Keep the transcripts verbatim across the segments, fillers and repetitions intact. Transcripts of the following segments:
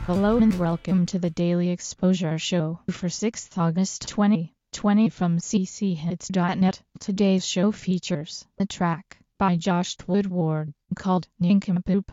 Hello and welcome to the Daily Exposure Show for sixth of August twenty twenty from c c hits dot net. Today's show features a track by Josh Woodward called Nincompoop.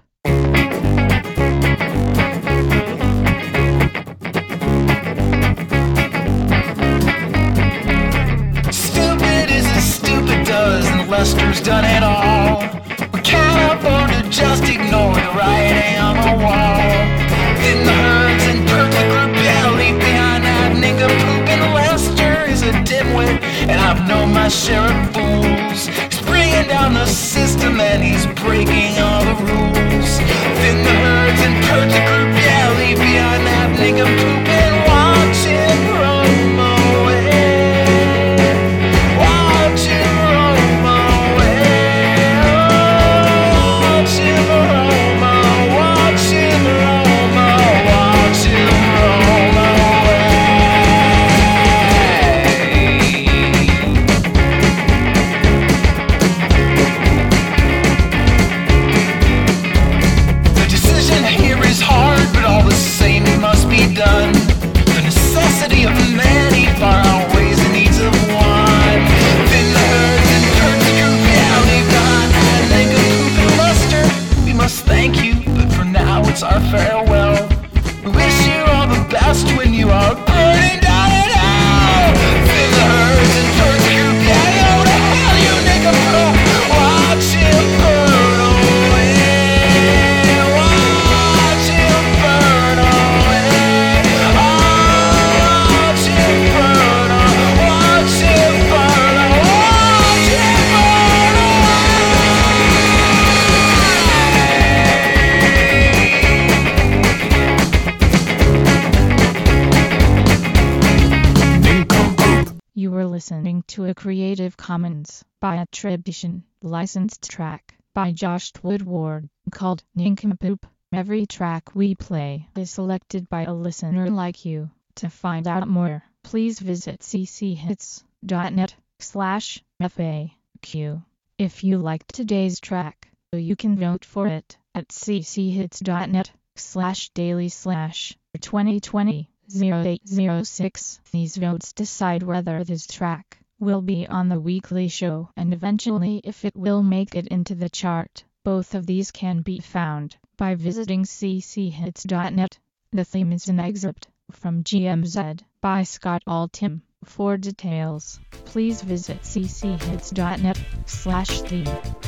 Stupid is as stupid does, and Lester's done it all. We can't afford to just ignore the writing on the wall. In the herds and perfect group, yeah, leave behind that nincompoop. And Lester is a dimwit, and I've known my share of fools. He's bringing down the system, and he's breaking all the rules. In the herds and perfect group, yeah, leave behind that nincompoop. And watch him roam away. Watch him roam away. Watch him roam away. Watch him roam away. Watch him roam away. The decision here is hard, but all the same it must be done. The necessity of many far outweighs the needs of one. Thin the herds and turn the group, yeah, leave behind that nincompoop and Lester. We must thank you, but for now it's our farewell. We wish you all the best when you are burning down in hell. Thin the herds and turn the group, yeah, go to hell, you nincompoop. Watch him burn away. Watch him burn away. Watch him burn away. Watch him burn away. Watch him burn away. Nincompoop. You were listening to a Creative Commons by attribution, licensed track by Josh Woodward called Nincompoop. Every track we play is selected by a listener like you. To find out more, please visit c c hits dot net slash F A Q. If you liked today's track, you can vote for it at c c hits dot net slash daily slash twenty twenty oh eight oh six. These votes decide whether this track will be on the weekly show and eventually if it will make it into the chart. Both of these can be found by visiting c c hits dot net. The theme is an excerpt from G M Z by Scott Altham. For details, please visit c c hits dot net slash theme.